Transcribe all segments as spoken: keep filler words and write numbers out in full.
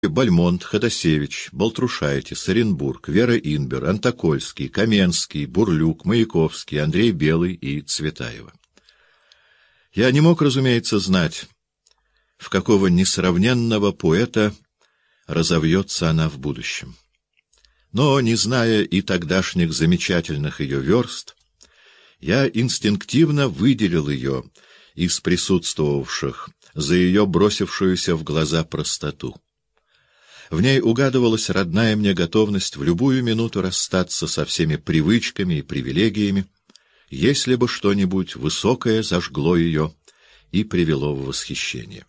Бальмонт, Ходосевич, Балтрушайтис, Оренбург, Вера Инбер, Антокольский, Каменский, Бурлюк, Маяковский, Андрей Белый и Цветаева. Я не мог, разумеется, знать, в какого несравненного поэта разовьется она в будущем. Но, не зная и тогдашних замечательных ее верст, я инстинктивно выделил ее из присутствовавших за ее бросившуюся в глаза простоту. В ней угадывалась родная мне готовность в любую минуту расстаться со всеми привычками и привилегиями, если бы что-нибудь высокое зажгло ее и привело в восхищение.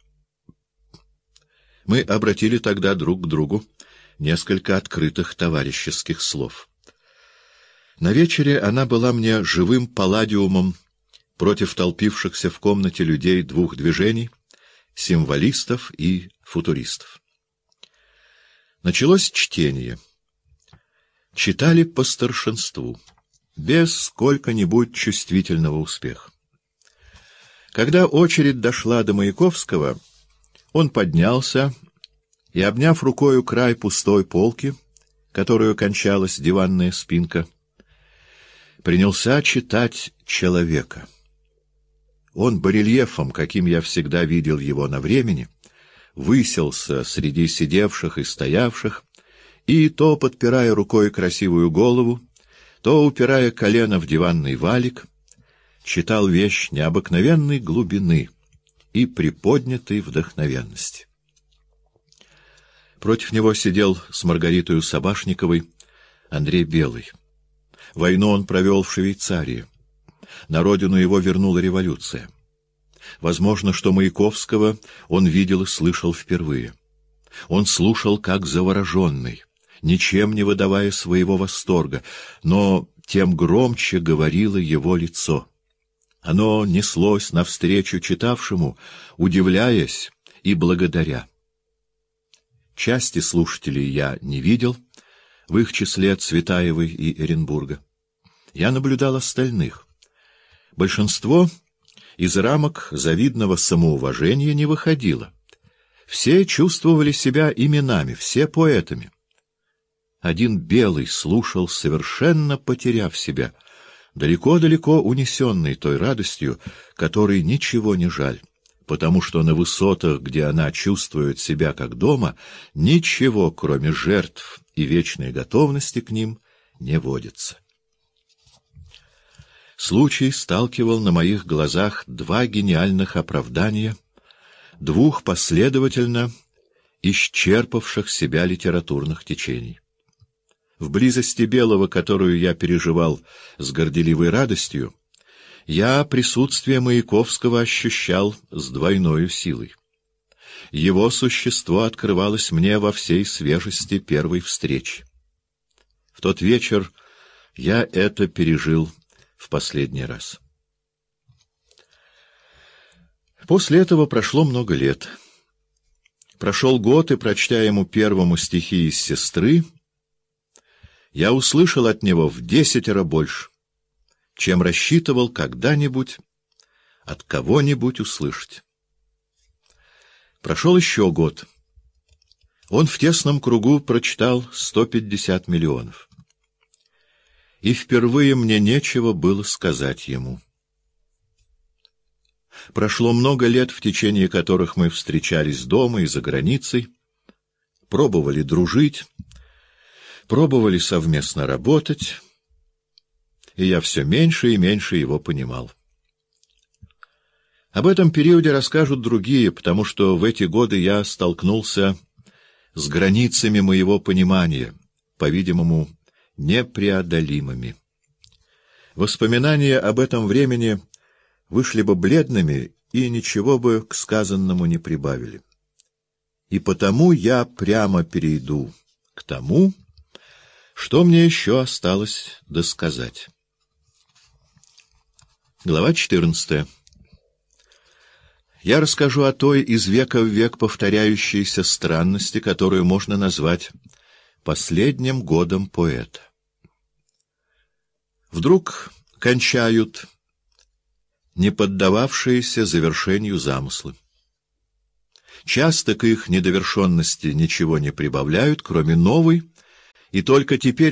Мы обратили тогда друг к другу несколько открытых товарищеских слов. На вечере она была мне живым палладиумом против толпившихся в комнате людей двух движений — символистов и футуристов. Началось чтение. Читали по старшинству, без сколько-нибудь чувствительного успеха. Когда очередь дошла до Маяковского, он поднялся и, обняв рукою край пустой полки, которую кончалась диванная спинка, принялся читать «Человека». Он барельефом, каким я всегда видел его на времени, высился среди сидевших и стоявших, и, то подпирая рукой красивую голову, то упирая колено в диванный валик, читал вещь необыкновенной глубины и приподнятой вдохновенности. Против него сидел с Маргаритою Собашниковой Андрей Белый. Войну он провел в Швейцарии. На родину его вернула революция. Возможно, что Маяковского он видел и слышал впервые. Он слушал как завороженный, ничем не выдавая своего восторга, но тем громче говорило его лицо. Оно неслось навстречу читавшему, удивляясь и благодаря. Части слушателей я не видел, в их числе Цветаевой и Оренбурга. Я наблюдал остальных. Большинство из рамок завидного самоуважения не выходило. Все чувствовали себя именами, все поэтами. Один Белый слушал, совершенно потеряв себя, далеко-далеко унесенный той радостью, которой ничего не жаль, потому что на высотах, где она чувствует себя как дома, ничего, кроме жертв и вечной готовности к ним, не водится. Случай сталкивал на моих глазах два гениальных оправдания, двух последовательно исчерпавших себя литературных течений. В близости Белого, которую я переживал с горделивой радостью, я присутствие Маяковского ощущал с двойною силой. Его существо открывалось мне во всей свежести первой встречи. В тот вечер я это пережил в последний раз. После этого прошло много лет. Прошел год, и, прочтя ему первому стихи из «Сестры», я услышал от него в десятеро больше, чем рассчитывал когда-нибудь от кого-нибудь услышать. Прошел еще год. Он в тесном кругу прочитал сто пятьдесят миллионов. И впервые мне нечего было сказать ему. Прошло много лет, в течение которых мы встречались дома и за границей, пробовали дружить, пробовали совместно работать, и я все меньше и меньше его понимал. Об этом периоде расскажут другие, потому что в эти годы я столкнулся с границами моего понимания, по-видимому, непреодолимыми. Воспоминания об этом времени вышли бы бледными и ничего бы к сказанному не прибавили. И потому я прямо перейду к тому, что мне еще осталось досказать. Глава четырнадцатая. Я расскажу о той из века в век повторяющейся странности, которую можно назвать последним годом поэта. Вдруг кончают не поддававшиеся завершению замыслы. часто к их недовершенности ничего не прибавляют, кроме новой, и только теперь